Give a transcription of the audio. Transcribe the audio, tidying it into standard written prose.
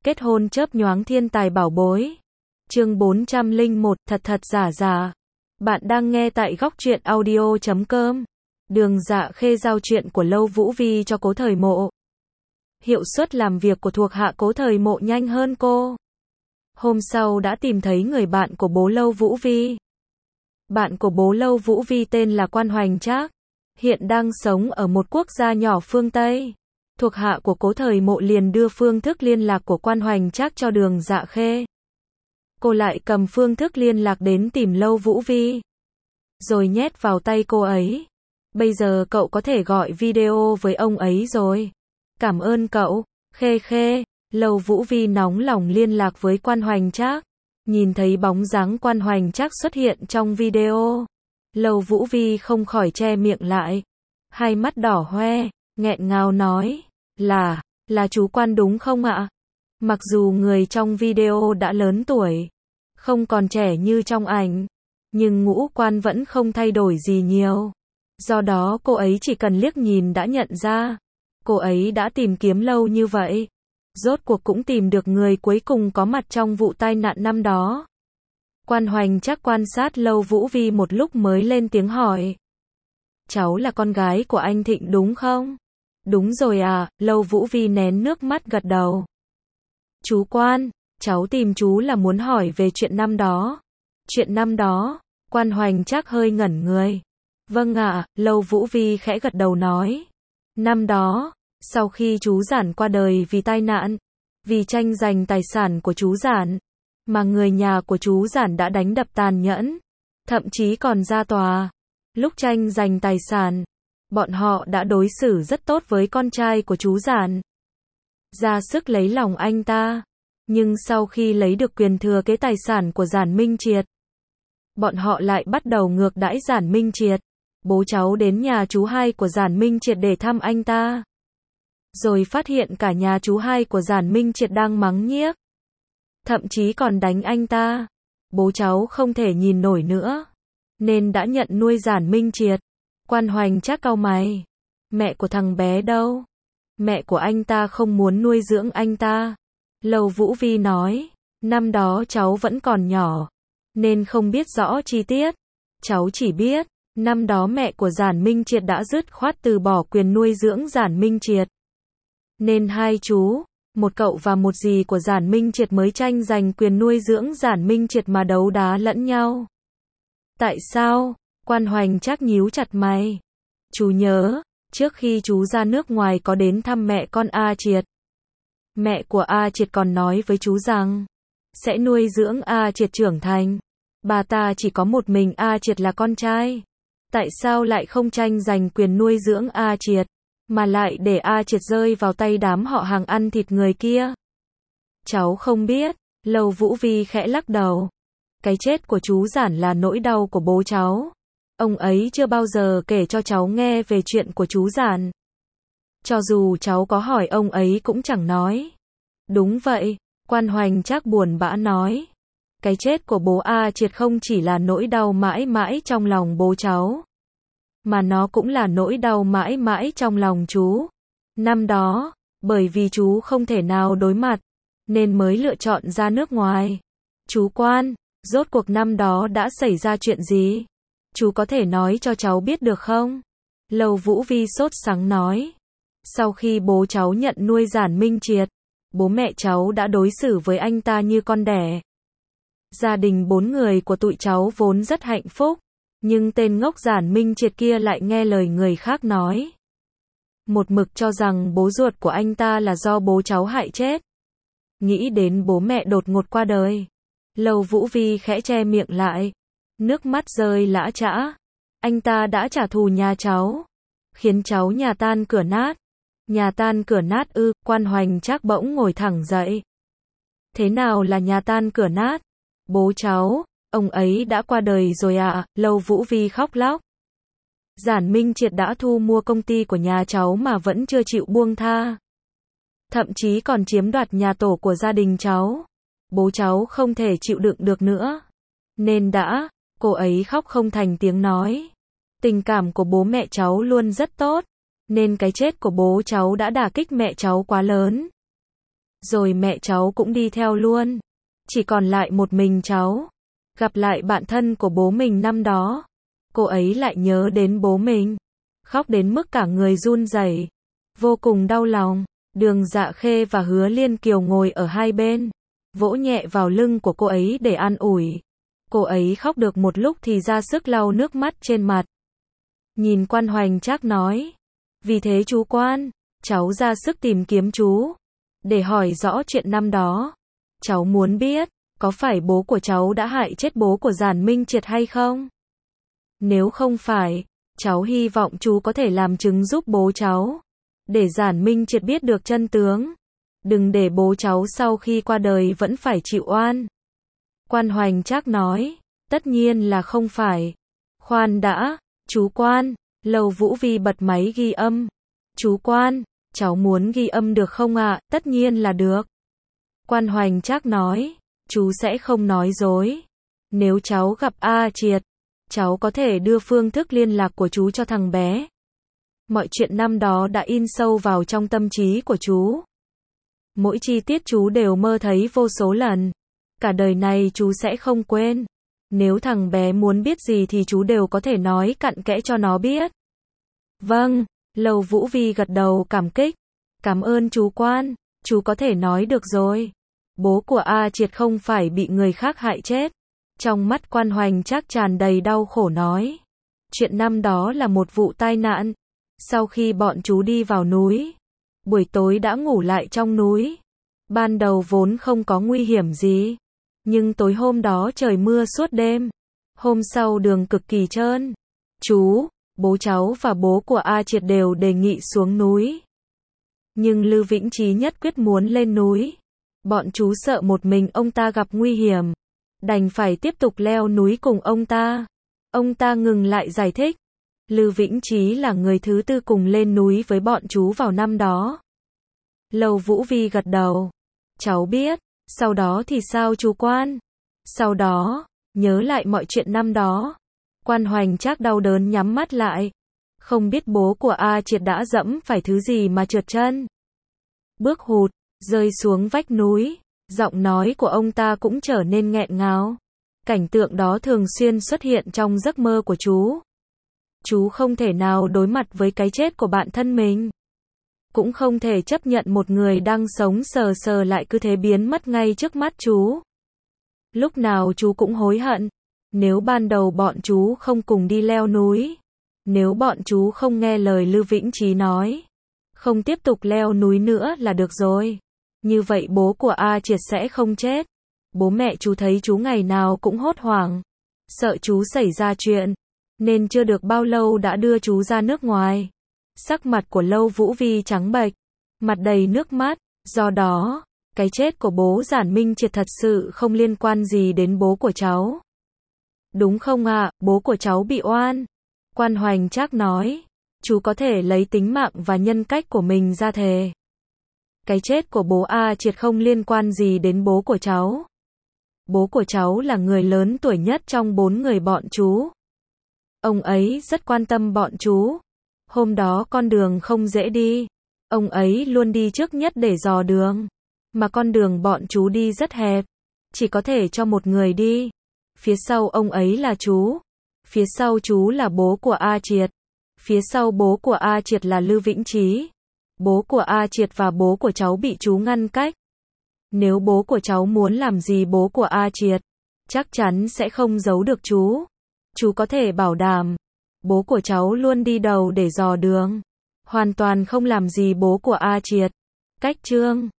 Kết hôn chớp nhoáng thiên tài bảo bối. Chương 401, thật thật giả giả. Bạn đang nghe tại góc truyện audio.com. Đường Dạ Khê giao chuyện của Lâu Vũ Vi cho Cố Thời Mộ. Hiệu suất làm việc của thuộc hạ Cố Thời Mộ nhanh hơn cô. Hôm sau đã tìm thấy người bạn của bố Lâu Vũ Vi. Bạn của bố Lâu Vũ Vi tên là Quan Hoành Trác, hiện đang sống ở một quốc gia nhỏ phương Tây. Thuộc hạ của Cố Thời Mộ liền đưa phương thức liên lạc của Quan Hoành Trác cho Đường Dạ Khê. Cô lại cầm phương thức liên lạc đến tìm Lâu Vũ Vi, rồi nhét vào tay cô ấy. Bây giờ cậu có thể gọi video với ông ấy rồi. Cảm ơn cậu, Khê Khê. Lâu Vũ Vi nóng lòng liên lạc với Quan Hoành Trác. Nhìn thấy bóng dáng Quan Hoành Trác xuất hiện trong video, Lâu Vũ Vi không khỏi che miệng lại, hai mắt đỏ hoe, nghẹn ngào nói, là chú Quan đúng không ạ? Mặc dù người trong video đã lớn tuổi, không còn trẻ như trong ảnh, nhưng ngũ quan vẫn không thay đổi gì nhiều. Do đó cô ấy chỉ cần liếc nhìn đã nhận ra. Cô ấy đã tìm kiếm lâu như vậy, rốt cuộc cũng tìm được người cuối cùng có mặt trong vụ tai nạn năm đó. Quan Hoành Trác quan sát Lâu Vũ Vi một lúc mới lên tiếng hỏi. Cháu là con gái của anh Thịnh đúng không? Đúng rồi à, Lâu Vũ Vi nén nước mắt gật đầu. Chú Quan, cháu tìm chú là muốn hỏi về chuyện năm đó. Chuyện năm đó? Quan Hoành Trác hơi ngẩn người. Vâng ạ, Lâu Vũ Vi khẽ gật đầu nói. Năm đó, sau khi chú Giản qua đời vì tai nạn, vì tranh giành tài sản của chú Giản, mà người nhà của chú Giản đã đánh đập tàn nhẫn, thậm chí còn ra tòa. Lúc tranh giành tài sản, bọn họ đã đối xử rất tốt với con trai của chú Giản, ra sức lấy lòng anh ta. Nhưng sau khi lấy được quyền thừa kế tài sản của Giản Minh Triệt, bọn họ lại bắt đầu ngược đãi Giản Minh Triệt. Bố cháu đến nhà chú hai của Giản Minh Triệt để thăm anh ta, rồi phát hiện cả nhà chú hai của Giản Minh Triệt đang mắng nhiếc, thậm chí còn đánh anh ta. Bố cháu không thể nhìn nổi nữa, nên đã nhận nuôi Giản Minh Triệt. Quan Hoành Trác cau mày. Mẹ của thằng bé đâu? Mẹ của anh ta không muốn nuôi dưỡng anh ta. Lâu Vũ Vi nói, năm đó cháu vẫn còn nhỏ, nên không biết rõ chi tiết. Cháu chỉ biết, năm đó mẹ của Giản Minh Triệt đã dứt khoát từ bỏ quyền nuôi dưỡng Giản Minh Triệt. Nên hai chú, một cậu và một dì của Giản Minh Triệt mới tranh giành quyền nuôi dưỡng Giản Minh Triệt mà đấu đá lẫn nhau. Tại sao? Quan Hoành Trác nhíu chặt mày. Chú nhớ, trước khi chú ra nước ngoài có đến thăm mẹ con A Triệt. Mẹ của A Triệt còn nói với chú rằng, sẽ nuôi dưỡng A Triệt trưởng thành. Bà ta chỉ có một mình A Triệt là con trai. Tại sao lại không tranh giành quyền nuôi dưỡng A Triệt, mà lại để A Triệt rơi vào tay đám họ hàng ăn thịt người kia? Cháu không biết. Lâu Vũ Vi khẽ lắc đầu. Cái chết của chú Giản là nỗi đau của bố cháu. Ông ấy chưa bao giờ kể cho cháu nghe về chuyện của chú Giản. Cho dù cháu có hỏi ông ấy cũng chẳng nói. Đúng vậy, Quan Hoành Trác buồn bã nói. Cái chết của bố A Triệt không chỉ là nỗi đau mãi mãi trong lòng bố cháu, mà nó cũng là nỗi đau mãi mãi trong lòng chú. Năm đó, bởi vì chú không thể nào đối mặt, nên mới lựa chọn ra nước ngoài. Chú Quan, rốt cuộc năm đó đã xảy ra chuyện gì? Chú có thể nói cho cháu biết được không? Lâu Vũ Vi sốt sắng nói. Sau khi bố cháu nhận nuôi Giản Minh Triệt, bố mẹ cháu đã đối xử với anh ta như con đẻ. Gia đình 4 người của tụi cháu vốn rất hạnh phúc, nhưng tên ngốc Giản Minh Triệt kia lại nghe lời người khác nói. Một mực cho rằng bố ruột của anh ta là do bố cháu hại chết. Nghĩ đến bố mẹ đột ngột qua đời, Lâu Vũ Vi khẽ che miệng lại, nước mắt rơi lã chã. Anh ta đã trả thù nhà cháu, khiến cháu nhà tan cửa nát. Nhà tan cửa nát ư? Quan Hoành Trác bỗng ngồi thẳng dậy. Thế nào là nhà tan cửa nát? Bố cháu, ông ấy đã qua đời rồi ạ. Lâu Vũ Vi khóc lóc. Giản Minh Triệt đã thu mua công ty của nhà cháu mà vẫn chưa chịu buông tha. Thậm chí còn chiếm đoạt nhà tổ của gia đình cháu. Bố cháu không thể chịu đựng được nữa, nên đã, cô ấy khóc không thành tiếng nói. Tình cảm của bố mẹ cháu luôn rất tốt, nên cái chết của bố cháu đã đả kích mẹ cháu quá lớn. rồi mẹ cháu cũng đi theo luôn. Chỉ còn lại một mình cháu. Gặp lại bạn thân của bố mình năm đó, cô ấy lại nhớ đến bố mình, khóc đến mức cả người run rẩy, vô cùng đau lòng. Đường Dạ Khê và Hứa Liên Kiều ngồi ở hai bên, vỗ nhẹ vào lưng của cô ấy để an ủi. Cô ấy khóc được một lúc thì ra sức lau nước mắt trên mặt. Nhìn Quan Hoành Trác nói, vì thế chú Quan, cháu ra sức tìm kiếm chú, để hỏi rõ chuyện năm đó. Cháu muốn biết, có phải bố của cháu đã hại chết bố của Giản Minh Triệt hay không? Nếu không phải, cháu hy vọng chú có thể làm chứng giúp bố cháu, để Giản Minh Triệt biết được chân tướng. Đừng để bố cháu sau khi qua đời vẫn phải chịu oan. Quan Hoành Trác nói, tất nhiên là không phải. Khoan đã, chú Quan. Lầu Vũ Vi bật máy ghi âm. Chú Quan, cháu muốn ghi âm được không ạ? Tất nhiên là được. Quan Hoành Trác nói, chú sẽ không nói dối. Nếu cháu gặp A Triệt, cháu có thể đưa phương thức liên lạc của chú cho thằng bé. Mọi chuyện năm đó đã in sâu vào trong tâm trí của chú. Mỗi chi tiết chú đều mơ thấy vô số lần. Cả đời này chú sẽ không quên. Nếu thằng bé muốn biết gì thì chú đều có thể nói cặn kẽ cho nó biết. Vâng, Lầu Vũ Vi gật đầu cảm kích. Cảm ơn chú Quan, chú có thể nói được rồi. Bố của A Triệt không phải bị người khác hại chết. Trong mắt Quan Hoành Trác tràn đầy đau khổ nói. Chuyện năm đó là một vụ tai nạn. Sau khi bọn chú đi vào núi, buổi tối đã ngủ lại trong núi. Ban đầu vốn không có nguy hiểm gì. Nhưng tối hôm đó trời mưa suốt đêm. Hôm sau đường cực kỳ trơn. Chú, bố cháu và bố của A Triệt đều đề nghị xuống núi. Nhưng Lư Vĩnh Chí nhất quyết muốn lên núi. Bọn chú sợ một mình ông ta gặp nguy hiểm, đành phải tiếp tục leo núi cùng ông ta. Ông ta ngừng lại giải thích. Lư Vĩnh Chí là người thứ tư cùng lên núi với bọn chú vào năm đó. Lầu Vũ Vi gật đầu. Cháu biết. Sau đó thì sao chú Quan? Sau đó, nhớ lại mọi chuyện năm đó. Quan Hoành Trác đau đớn nhắm mắt lại. Không biết bố của A Triệt đã dẫm phải thứ gì mà trượt chân. Bước hụt, rơi xuống vách núi. Giọng nói của ông ta cũng trở nên nghẹn ngào. Cảnh tượng đó thường xuyên xuất hiện trong giấc mơ của chú. Chú không thể nào đối mặt với cái chết của bạn thân mình. Cũng không thể chấp nhận một người đang sống sờ sờ lại cứ thế biến mất ngay trước mắt chú. Lúc nào chú cũng hối hận. Nếu ban đầu bọn chú không cùng đi leo núi. Nếu bọn chú không nghe lời Lư Vĩnh Chí nói. Không tiếp tục leo núi nữa là được rồi. Như vậy bố của A Triệt sẽ không chết. Bố mẹ chú thấy chú ngày nào cũng hốt hoảng. Sợ chú xảy ra chuyện. Nên chưa được bao lâu đã đưa chú ra nước ngoài. Sắc mặt của Lầu Vũ Vi trắng bệch, mặt đầy nước mắt. Do đó, cái chết của bố Giản Minh Triệt thật sự không liên quan gì đến bố của cháu. Đúng không ạ? Bố của cháu bị oan. Quan Hoành Trác nói. Chú có thể lấy tính mạng và nhân cách của mình ra thề. Cái chết của bố A Triệt không liên quan gì đến bố của cháu. Bố của cháu là người lớn tuổi nhất trong 4 người bọn chú. Ông ấy rất quan tâm bọn chú. Hôm đó con đường không dễ đi. Ông ấy luôn đi trước nhất để dò đường. Mà con đường bọn chú đi rất hẹp. Chỉ có thể cho một người đi. Phía sau ông ấy là chú. Phía sau chú là bố của A Triệt. Phía sau bố của A Triệt là Lư Vĩnh Chí. Bố của A Triệt và bố của cháu bị chú ngăn cách. Nếu bố của cháu muốn làm gì bố của A Triệt, chắc chắn sẽ không giấu được chú. Chú có thể bảo đảm, bố của cháu luôn đi đầu để dò đường. Hoàn toàn không làm gì bố của A Triệt. Cách chương